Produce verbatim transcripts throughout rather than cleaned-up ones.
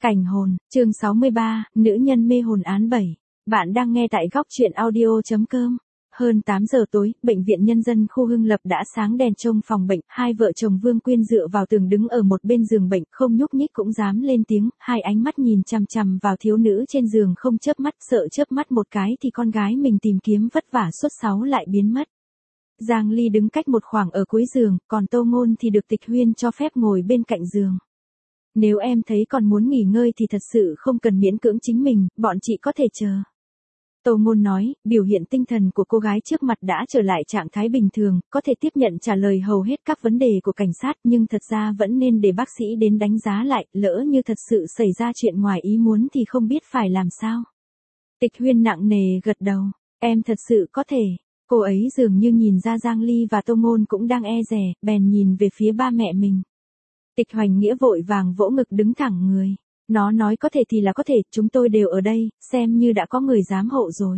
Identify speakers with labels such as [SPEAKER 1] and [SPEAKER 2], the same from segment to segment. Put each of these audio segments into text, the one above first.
[SPEAKER 1] Cảnh hồn, chương sáu mươi ba, nữ nhân mê hồn án bảy. Bạn đang nghe tại góc truyện audio.com. Hơn tám giờ tối, bệnh viện nhân dân khu Hưng Lập đã sáng đèn trông phòng bệnh, hai vợ chồng Vương Quyên dựa vào tường đứng ở một bên giường bệnh, không nhúc nhích cũng dám lên tiếng, hai ánh mắt nhìn chằm chằm vào thiếu nữ trên giường không chớp mắt, sợ chớp mắt một cái thì con gái mình tìm kiếm vất vả suốt sáu lại biến mất. Giang Ly đứng cách một khoảng ở cuối giường, còn Tô Ngôn thì được Tịch Huyên cho phép ngồi bên cạnh giường. Nếu em thấy còn muốn nghỉ ngơi thì thật sự không cần miễn cưỡng chính mình, bọn chị có thể chờ. Tô Ngôn nói, biểu hiện tinh thần của cô gái trước mặt đã trở lại trạng thái bình thường, có thể tiếp nhận trả lời hầu hết các vấn đề của cảnh sát, nhưng thật ra vẫn nên để bác sĩ đến đánh giá lại, lỡ như thật sự xảy ra chuyện ngoài ý muốn thì không biết phải làm sao. Tịch Huyên nặng nề gật đầu, em thật sự có thể. Cô ấy dường như nhìn ra Giang Ly và Tô Ngôn cũng đang e dè, bèn nhìn về phía ba mẹ mình. Tịch Hoành Nghĩa vội vàng vỗ ngực đứng thẳng người. Nó nói có thể thì là có thể, chúng tôi đều ở đây, xem như đã có người giám hộ rồi.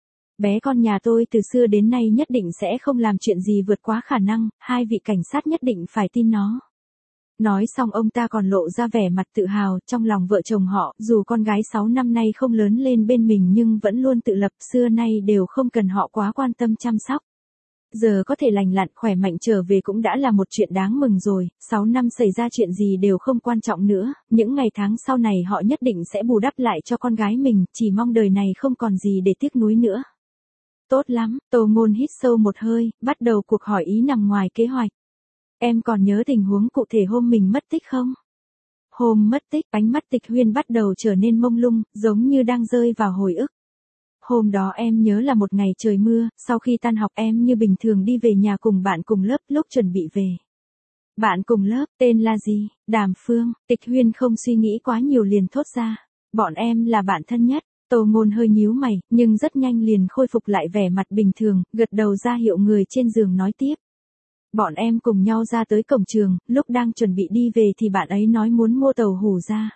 [SPEAKER 1] Bé con nhà tôi từ xưa đến nay nhất định sẽ không làm chuyện gì vượt quá khả năng, hai vị cảnh sát nhất định phải tin nó. Nói xong ông ta còn lộ ra vẻ mặt tự hào, trong lòng vợ chồng họ, dù con gái sáu năm nay không lớn lên bên mình nhưng vẫn luôn tự lập, xưa nay đều không cần họ quá quan tâm chăm sóc. Giờ có thể lành lặn khỏe mạnh trở về cũng đã là một chuyện đáng mừng rồi, sáu năm xảy ra chuyện gì đều không quan trọng nữa, những ngày tháng sau này họ nhất định sẽ bù đắp lại cho con gái mình, chỉ mong đời này không còn gì để tiếc nuối nữa. Tốt lắm, Tô Ngôn hít sâu một hơi, bắt đầu cuộc hỏi ý nằm ngoài kế hoạch. Em còn nhớ tình huống cụ thể hôm mình mất tích không? Hôm mất tích, ánh mắt Tịch Huyên bắt đầu trở nên mông lung, giống như đang rơi vào hồi ức. Hôm đó em nhớ là một ngày trời mưa, sau khi tan học em như bình thường đi về nhà cùng bạn cùng lớp, lúc chuẩn bị về. Bạn cùng lớp, tên là gì? Đàm Phương. Tịch Huyên không suy nghĩ quá nhiều liền thốt ra. Bọn em là bạn thân nhất. Tô Ngôn hơi nhíu mày, nhưng rất nhanh liền khôi phục lại vẻ mặt bình thường, gật đầu ra hiệu người trên giường nói tiếp. Bọn em cùng nhau ra tới cổng trường, lúc đang chuẩn bị đi về thì bạn ấy nói muốn mua tàu hủ ra.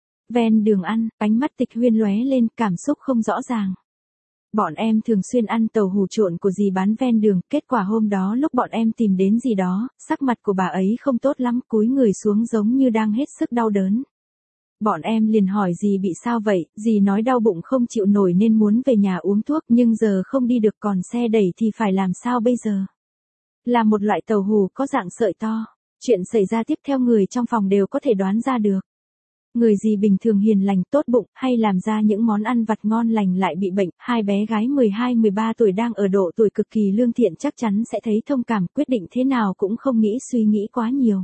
[SPEAKER 1] Ven đường ăn, ánh mắt Tịch Huyên lóe lên, cảm xúc không rõ ràng. Bọn em thường xuyên ăn tàu hủ trộn của dì bán ven đường, kết quả hôm đó lúc bọn em tìm đến dì đó, sắc mặt của bà ấy không tốt lắm, cúi người xuống giống như đang hết sức đau đớn. Bọn em liền hỏi dì bị sao vậy, dì nói đau bụng không chịu nổi nên muốn về nhà uống thuốc, nhưng giờ không đi được còn xe đẩy thì phải làm sao bây giờ? Là một loại tàu hủ có dạng sợi to. Chuyện xảy ra tiếp theo người trong phòng đều có thể đoán ra được. Người gì bình thường hiền lành tốt bụng, hay làm ra những món ăn vặt ngon lành lại bị bệnh, hai bé gái mười hai mười ba tuổi đang ở độ tuổi cực kỳ lương thiện chắc chắn sẽ thấy thông cảm, quyết định thế nào cũng không nghĩ suy nghĩ quá nhiều.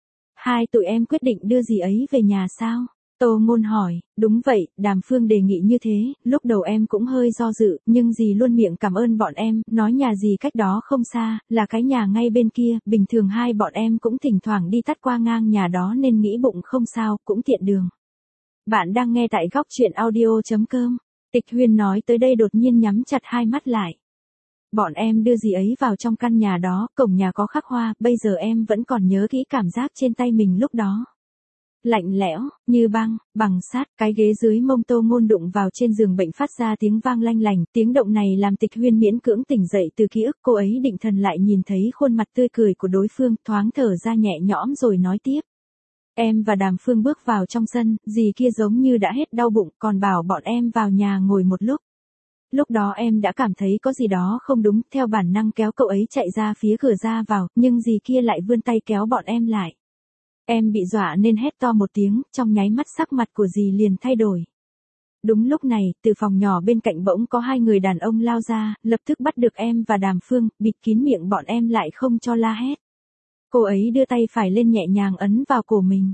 [SPEAKER 1] Hai tụi em quyết định đưa dì ấy về nhà sao? Tô Ngôn hỏi, đúng vậy, Đàm Phương đề nghị như thế, lúc đầu em cũng hơi do dự, nhưng dì luôn miệng cảm ơn bọn em, nói nhà dì cách đó không xa, là cái nhà ngay bên kia, bình thường hai bọn em cũng thỉnh thoảng đi tắt qua ngang nhà đó nên nghĩ bụng không sao, cũng tiện đường. Bạn đang nghe tại góc truyện audio.com, Tịch Huyên nói tới đây đột nhiên nhắm chặt hai mắt lại. Bọn em đưa dì ấy vào trong căn nhà đó, cổng nhà có khắc hoa, bây giờ em vẫn còn nhớ kỹ cảm giác trên tay mình lúc đó. Lạnh lẽo, như băng, bằng sắt, cái ghế dưới mông Tô Ngôn đụng vào trên giường bệnh phát ra tiếng vang lanh lành, tiếng động này làm Tịch Huyên miễn cưỡng tỉnh dậy từ ký ức, cô ấy định thần lại nhìn thấy khuôn mặt tươi cười của đối phương, thoáng thở ra nhẹ nhõm rồi nói tiếp. Em và Đàm Phương bước vào trong sân, dì kia giống như đã hết đau bụng, còn bảo bọn em vào nhà ngồi một lúc. Lúc đó em đã cảm thấy có gì đó không đúng, theo bản năng kéo cậu ấy chạy ra phía cửa ra vào, nhưng dì kia lại vươn tay kéo bọn em lại. Em bị dọa nên hét to một tiếng, trong nháy mắt sắc mặt của dì liền thay đổi. Đúng lúc này, từ phòng nhỏ bên cạnh bỗng có hai người đàn ông lao ra, lập tức bắt được em và Đàm Phương, bịt kín miệng bọn em lại không cho la hét. Cô ấy đưa tay phải lên nhẹ nhàng ấn vào cổ mình.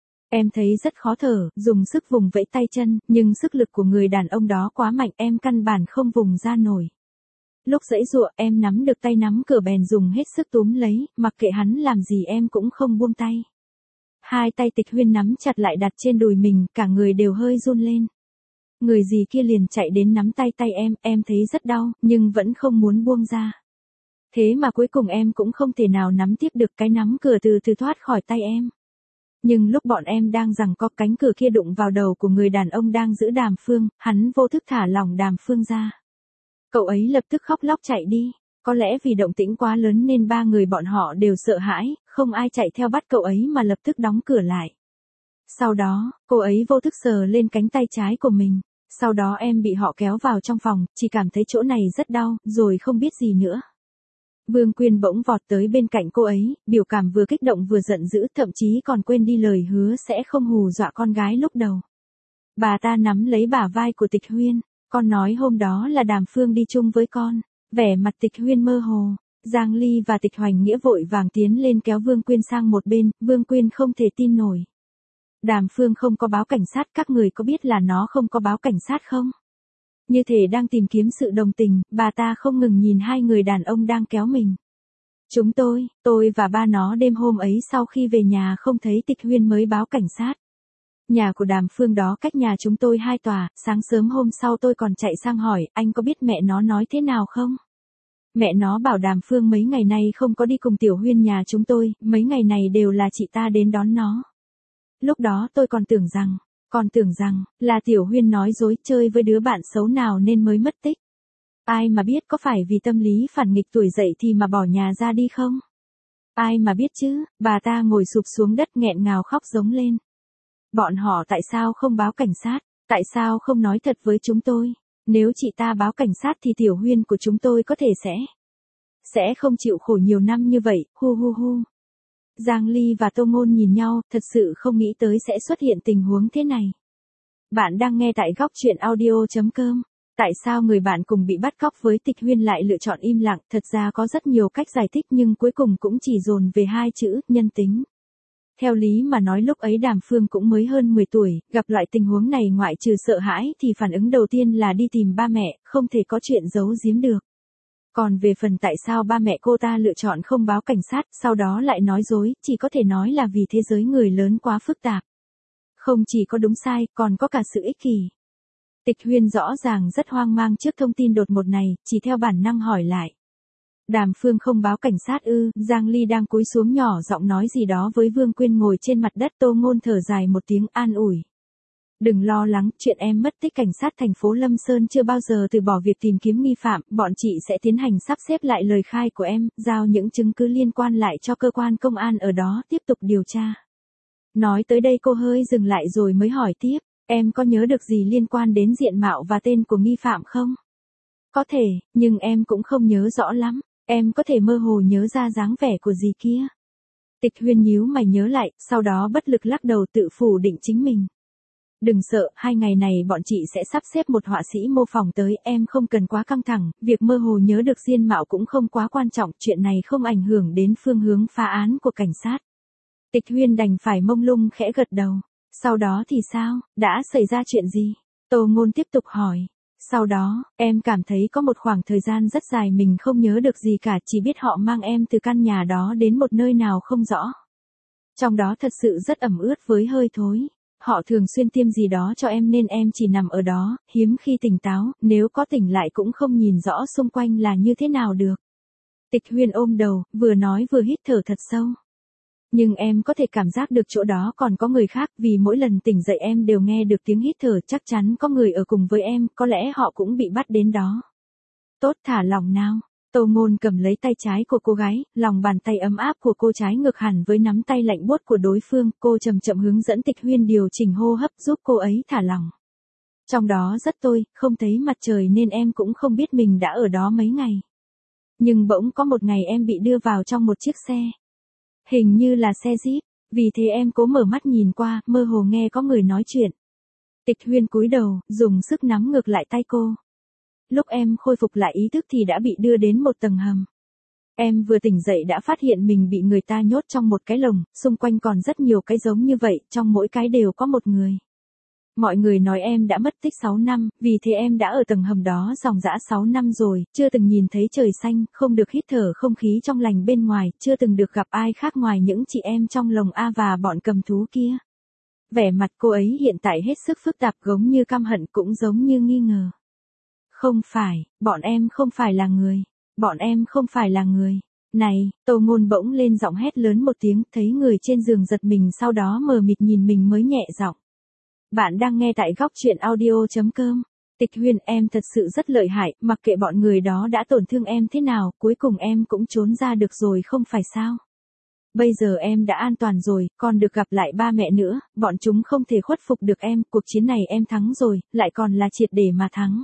[SPEAKER 1] Em thấy rất khó thở, dùng sức vùng vẫy tay chân, nhưng sức lực của người đàn ông đó quá mạnh, em căn bản không vùng ra nổi. Lúc giãy giụa, em nắm được tay nắm cửa bèn dùng hết sức túm lấy, mặc kệ hắn làm gì em cũng không buông tay. Hai tay Tịch Huyên nắm chặt lại đặt trên đùi mình, cả người đều hơi run lên. Người gì kia liền chạy đến nắm tay tay em, em thấy rất đau, nhưng vẫn không muốn buông ra. Thế mà cuối cùng em cũng không thể nào nắm tiếp được, cái nắm cửa từ từ thoát khỏi tay em. Nhưng lúc bọn em đang giằng co, cánh cửa kia đụng vào đầu của người đàn ông đang giữ Đàm Phương, hắn vô thức thả lỏng Đàm Phương ra. Cậu ấy lập tức khóc lóc chạy đi. Có lẽ vì động tĩnh quá lớn nên ba người bọn họ đều sợ hãi, không ai chạy theo bắt cậu ấy mà lập tức đóng cửa lại. Sau đó, cô ấy vô thức sờ lên cánh tay trái của mình. Sau đó em bị họ kéo vào trong phòng, chỉ cảm thấy chỗ này rất đau, rồi không biết gì nữa. Vương Quyên bỗng vọt tới bên cạnh cô ấy, biểu cảm vừa kích động vừa giận dữ, thậm chí còn quên đi lời hứa sẽ không hù dọa con gái lúc đầu. Bà ta nắm lấy bả vai của Tịch Huyên, con nói hôm đó là Đàm Phương đi chung với con. Vẻ mặt Tịch Huyên mơ hồ. Giang Ly và Tịch Hoành Nghĩa vội vàng tiến lên kéo Vương Quyên sang một bên, Vương Quyên không thể tin nổi. Đàm Phương không có báo cảnh sát, các người có biết là nó không có báo cảnh sát không? Như thể đang tìm kiếm sự đồng tình, bà ta không ngừng nhìn hai người đàn ông đang kéo mình. Chúng tôi, tôi và ba nó đêm hôm ấy sau khi về nhà không thấy Tịch Huyên mới báo cảnh sát. Nhà của Đàm Phương đó cách nhà chúng tôi hai tòa, sáng sớm hôm sau tôi còn chạy sang hỏi, anh có biết mẹ nó nói thế nào không? Mẹ nó bảo Đàm Phương mấy ngày nay không có đi cùng Tiểu Huyên nhà chúng tôi, mấy ngày này đều là chị ta đến đón nó. Lúc đó tôi còn tưởng rằng, còn tưởng rằng, là Tiểu Huyên nói dối chơi với đứa bạn xấu nào nên mới mất tích. Ai mà biết có phải vì tâm lý phản nghịch tuổi dậy thì mà bỏ nhà ra đi không? Ai mà biết chứ, bà ta ngồi sụp xuống đất nghẹn ngào khóc giống lên. Bọn họ tại sao không báo cảnh sát, tại sao không nói thật với chúng tôi? Nếu chị ta báo cảnh sát thì Tiểu Huyên của chúng tôi có thể sẽ, sẽ không chịu khổ nhiều năm như vậy, hu hu hu. Giang Ly và Tô Ngôn nhìn nhau, thật sự không nghĩ tới sẽ xuất hiện tình huống thế này. Bạn đang nghe tại góc truyện audio.com. Tại sao người bạn cùng bị bắt cóc với Tịch Huyên lại lựa chọn im lặng? Thật ra có rất nhiều cách giải thích nhưng cuối cùng cũng chỉ dồn về hai chữ, nhân tính. Theo lý mà nói lúc ấy Đàm Phương cũng mới hơn mười tuổi, gặp loại tình huống này ngoại trừ sợ hãi thì phản ứng đầu tiên là đi tìm ba mẹ, không thể có chuyện giấu giếm được. Còn về phần tại sao ba mẹ cô ta lựa chọn không báo cảnh sát, sau đó lại nói dối, chỉ có thể nói là vì thế giới người lớn quá phức tạp. Không chỉ có đúng sai, còn có cả sự ích kỷ. Tịch Huyên rõ ràng rất hoang mang trước thông tin đột ngột này, chỉ theo bản năng hỏi lại. Đàm Phương không báo cảnh sát ư? Giang Ly đang cúi xuống nhỏ giọng nói gì đó với Vương Quyên ngồi trên mặt đất. Tô Ngôn thở dài một tiếng an ủi. Đừng lo lắng, chuyện em mất tích cảnh sát thành phố Lâm Sơn chưa bao giờ từ bỏ việc tìm kiếm nghi phạm, bọn chị sẽ tiến hành sắp xếp lại lời khai của em, giao những chứng cứ liên quan lại cho cơ quan công an ở đó tiếp tục điều tra. Nói tới đây cô hơi dừng lại rồi mới hỏi tiếp, em có nhớ được gì liên quan đến diện mạo và tên của nghi phạm không? Có thể, nhưng em cũng không nhớ rõ lắm, em có thể mơ hồ nhớ ra dáng vẻ của gì kia. Tịch Huyên nhíu mày nhớ lại, sau đó bất lực lắc đầu tự phủ định chính mình. Đừng sợ, hai ngày này bọn chị sẽ sắp xếp một họa sĩ mô phỏng tới, em không cần quá căng thẳng, việc mơ hồ nhớ được diện mạo cũng không quá quan trọng, chuyện này không ảnh hưởng đến phương hướng phá án của cảnh sát. Tịch Huyên đành phải mông lung khẽ gật đầu. Sau đó thì sao, đã xảy ra chuyện gì? Tô Ngôn tiếp tục hỏi. Sau đó, em cảm thấy có một khoảng thời gian rất dài mình không nhớ được gì cả, chỉ biết họ mang em từ căn nhà đó đến một nơi nào không rõ. Trong đó thật sự rất ẩm ướt với hơi thối. Họ thường xuyên tiêm gì đó cho em nên em chỉ nằm ở đó, hiếm khi tỉnh táo, nếu có tỉnh lại cũng không nhìn rõ xung quanh là như thế nào được. Tịch Huyên ôm đầu, vừa nói vừa hít thở thật sâu. Nhưng em có thể cảm giác được chỗ đó còn có người khác, vì mỗi lần tỉnh dậy em đều nghe được tiếng hít thở, chắc chắn có người ở cùng với em, có lẽ họ cũng bị bắt đến đó. Tốt, thả lòng nào. Tô Ngôn cầm lấy tay trái của cô gái, lòng bàn tay ấm áp của cô trái ngược hẳn với nắm tay lạnh buốt của đối phương, cô chậm chậm hướng dẫn Tịch Huyên điều chỉnh hô hấp giúp cô ấy thả lòng. Trong đó rất tôi, không thấy mặt trời nên em cũng không biết mình đã ở đó mấy ngày. Nhưng bỗng có một ngày em bị đưa vào trong một chiếc xe. Hình như là xe Jeep, vì thế em cố mở mắt nhìn qua, mơ hồ nghe có người nói chuyện. Tịch Huyên cúi đầu, dùng sức nắm ngược lại tay cô. Lúc em khôi phục lại ý thức thì đã bị đưa đến một tầng hầm. Em vừa tỉnh dậy đã phát hiện mình bị người ta nhốt trong một cái lồng, xung quanh còn rất nhiều cái giống như vậy, trong mỗi cái đều có một người. Mọi người nói em đã mất tích sáu năm, vì thế em đã ở tầng hầm đó dòng dã sáu năm rồi, chưa từng nhìn thấy trời xanh, không được hít thở không khí trong lành bên ngoài, chưa từng được gặp ai khác ngoài những chị em trong lồng A và bọn cầm thú kia. Vẻ mặt cô ấy hiện tại hết sức phức tạp, giống như căm hận cũng giống như nghi ngờ. Không phải, bọn em không phải là người, bọn em không phải là người. Này, Tô Ngôn bỗng lên giọng hét lớn một tiếng, thấy người trên giường giật mình sau đó mờ mịt nhìn mình mới nhẹ giọng. Bạn đang nghe tại góc truyện audio.com. Tịch Huyên, em thật sự rất lợi hại, mặc kệ bọn người đó đã tổn thương em thế nào, cuối cùng em cũng trốn ra được rồi không phải sao? Bây giờ em đã an toàn rồi, còn được gặp lại ba mẹ nữa, bọn chúng không thể khuất phục được em, cuộc chiến này em thắng rồi, lại còn là triệt để mà thắng.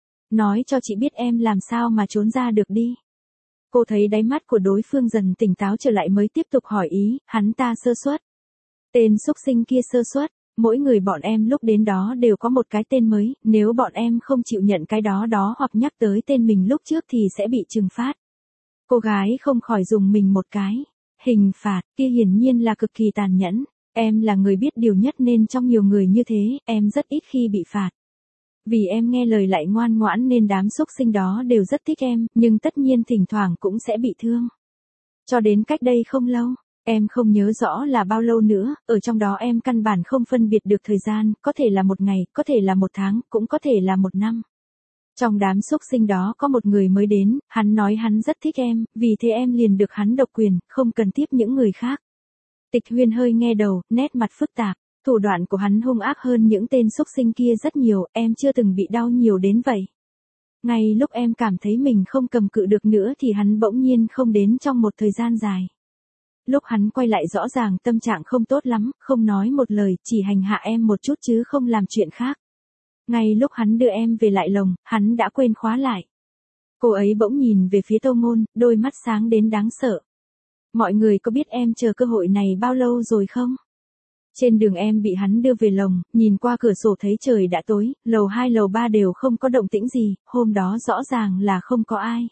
[SPEAKER 1] Nói cho chị biết em làm sao mà trốn ra được đi. Cô thấy đáy mắt của đối phương dần tỉnh táo trở lại mới tiếp tục hỏi ý, hắn ta sơ suất. Tên xúc sinh kia sơ suất, mỗi người bọn em lúc đến đó đều có một cái tên mới, nếu bọn em không chịu nhận cái đó đó hoặc nhắc tới tên mình lúc trước thì sẽ bị trừng phạt. Cô gái không khỏi dùng mình một cái. Hình phạt kia hiển nhiên là cực kỳ tàn nhẫn. Em là người biết điều nhất nên trong nhiều người như thế, em rất ít khi bị phạt. Vì em nghe lời lại ngoan ngoãn nên đám xúc sinh đó đều rất thích em, nhưng tất nhiên thỉnh thoảng cũng sẽ bị thương. Cho đến cách đây không lâu, em không nhớ rõ là bao lâu nữa, ở trong đó em căn bản không phân biệt được thời gian, có thể là một ngày, có thể là một tháng, cũng có thể là một năm. Trong đám xúc sinh đó có một người mới đến, hắn nói hắn rất thích em, vì thế em liền được hắn độc quyền, không cần tiếp những người khác. Tịch Huyên hơi nghe đầu, nét mặt phức tạp, thủ đoạn của hắn hung ác hơn những tên xúc sinh kia rất nhiều, em chưa từng bị đau nhiều đến vậy. Ngay lúc em cảm thấy mình không cầm cự được nữa thì hắn bỗng nhiên không đến trong một thời gian dài. Lúc hắn quay lại rõ ràng tâm trạng không tốt lắm, không nói một lời, chỉ hành hạ em một chút chứ không làm chuyện khác. Ngay lúc hắn đưa em về lại lồng, hắn đã quên khóa lại. Cô ấy bỗng nhìn về phía Tô Ngôn, đôi mắt sáng đến đáng sợ. Mọi người có biết em chờ cơ hội này bao lâu rồi không? Trên đường em bị hắn đưa về lồng, nhìn qua cửa sổ thấy trời đã tối, lầu hai lầu ba đều không có động tĩnh gì, hôm đó rõ ràng là không có ai.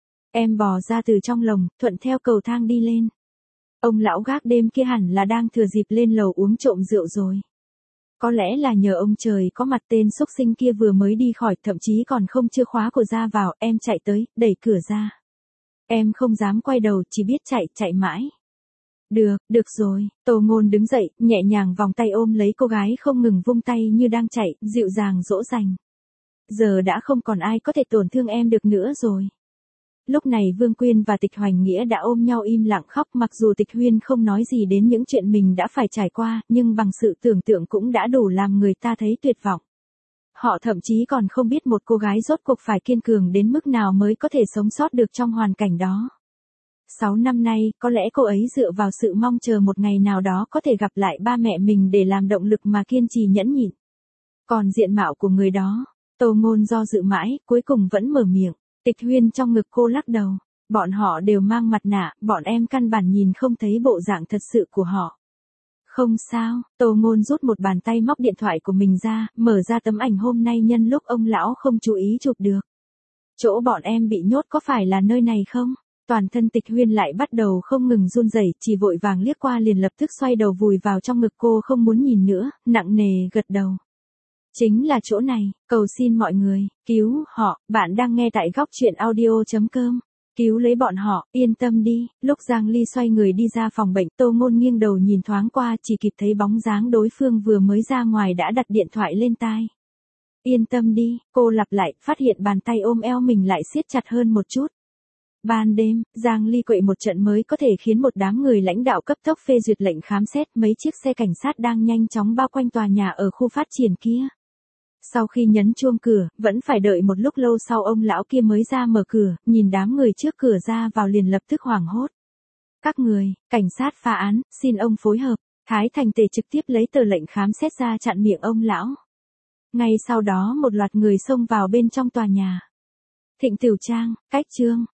[SPEAKER 1] Em bò ra từ trong lồng, thuận theo cầu thang đi lên. Ông lão gác đêm kia hẳn là đang thừa dịp lên lầu uống trộm rượu rồi. Có lẽ là nhờ ông trời có mặt tên xúc sinh kia vừa mới đi khỏi, thậm chí còn không chưa khóa cửa ra vào, em chạy tới, đẩy cửa ra. Em không dám quay đầu, chỉ biết chạy, chạy mãi. Được, được rồi, Tô Ngôn đứng dậy, nhẹ nhàng vòng tay ôm lấy cô gái không ngừng vung tay như đang chạy, dịu dàng dỗ dành. Giờ đã không còn ai có thể tổn thương em được nữa rồi. Lúc này Vương Quyên và Tịch Hoành Nghĩa đã ôm nhau im lặng khóc, mặc dù Tịch Huyên không nói gì đến những chuyện mình đã phải trải qua, nhưng bằng sự tưởng tượng cũng đã đủ làm người ta thấy tuyệt vọng. Họ thậm chí còn không biết một cô gái rốt cuộc phải kiên cường đến mức nào mới có thể sống sót được trong hoàn cảnh đó. Sáu năm nay, có lẽ cô ấy dựa vào sự mong chờ một ngày nào đó có thể gặp lại ba mẹ mình để làm động lực mà kiên trì nhẫn nhịn. Còn diện mạo của người đó, Tô Ngôn do dự mãi, cuối cùng vẫn mở miệng. Tịch Huyên trong ngực cô lắc đầu. Bọn họ đều mang mặt nạ, bọn em căn bản nhìn không thấy bộ dạng thật sự của họ. Không sao, Tô Ngôn rút một bàn tay móc điện thoại của mình ra, mở ra tấm ảnh hôm nay nhân lúc ông lão không chú ý chụp được. Chỗ bọn em bị nhốt có phải là nơi này không? Toàn thân Tịch Huyên lại bắt đầu không ngừng run rẩy, chỉ vội vàng liếc qua liền lập tức xoay đầu vùi vào trong ngực cô không muốn nhìn nữa, nặng nề gật đầu. Chính là chỗ này, cầu xin mọi người, cứu họ, bạn đang nghe tại góc truyện audio chấm com. Cứu lấy bọn họ, yên tâm đi. Lúc Giang Ly xoay người đi ra phòng bệnh, Tô Ngôn nghiêng đầu nhìn thoáng qua, chỉ kịp thấy bóng dáng đối phương vừa mới ra ngoài đã đặt điện thoại lên tai. Yên tâm đi, cô lặp lại, phát hiện bàn tay ôm eo mình lại siết chặt hơn một chút. Ban đêm, Giang Ly quậy một trận mới có thể khiến một đám người lãnh đạo cấp tốc phê duyệt lệnh khám xét mấy chiếc xe cảnh sát đang nhanh chóng bao quanh tòa nhà ở khu phát triển kia. Sau khi nhấn chuông cửa, vẫn phải đợi một lúc lâu sau ông lão kia mới ra mở cửa, nhìn đám người trước cửa ra vào liền lập tức hoảng hốt. Các người, cảnh sát phá án, xin ông phối hợp. Thái Thành Tề trực tiếp lấy tờ lệnh khám xét ra chặn miệng ông lão. Ngay sau đó một loạt người xông vào bên trong tòa nhà. Thịnh Tửu Trang, Cách Trương,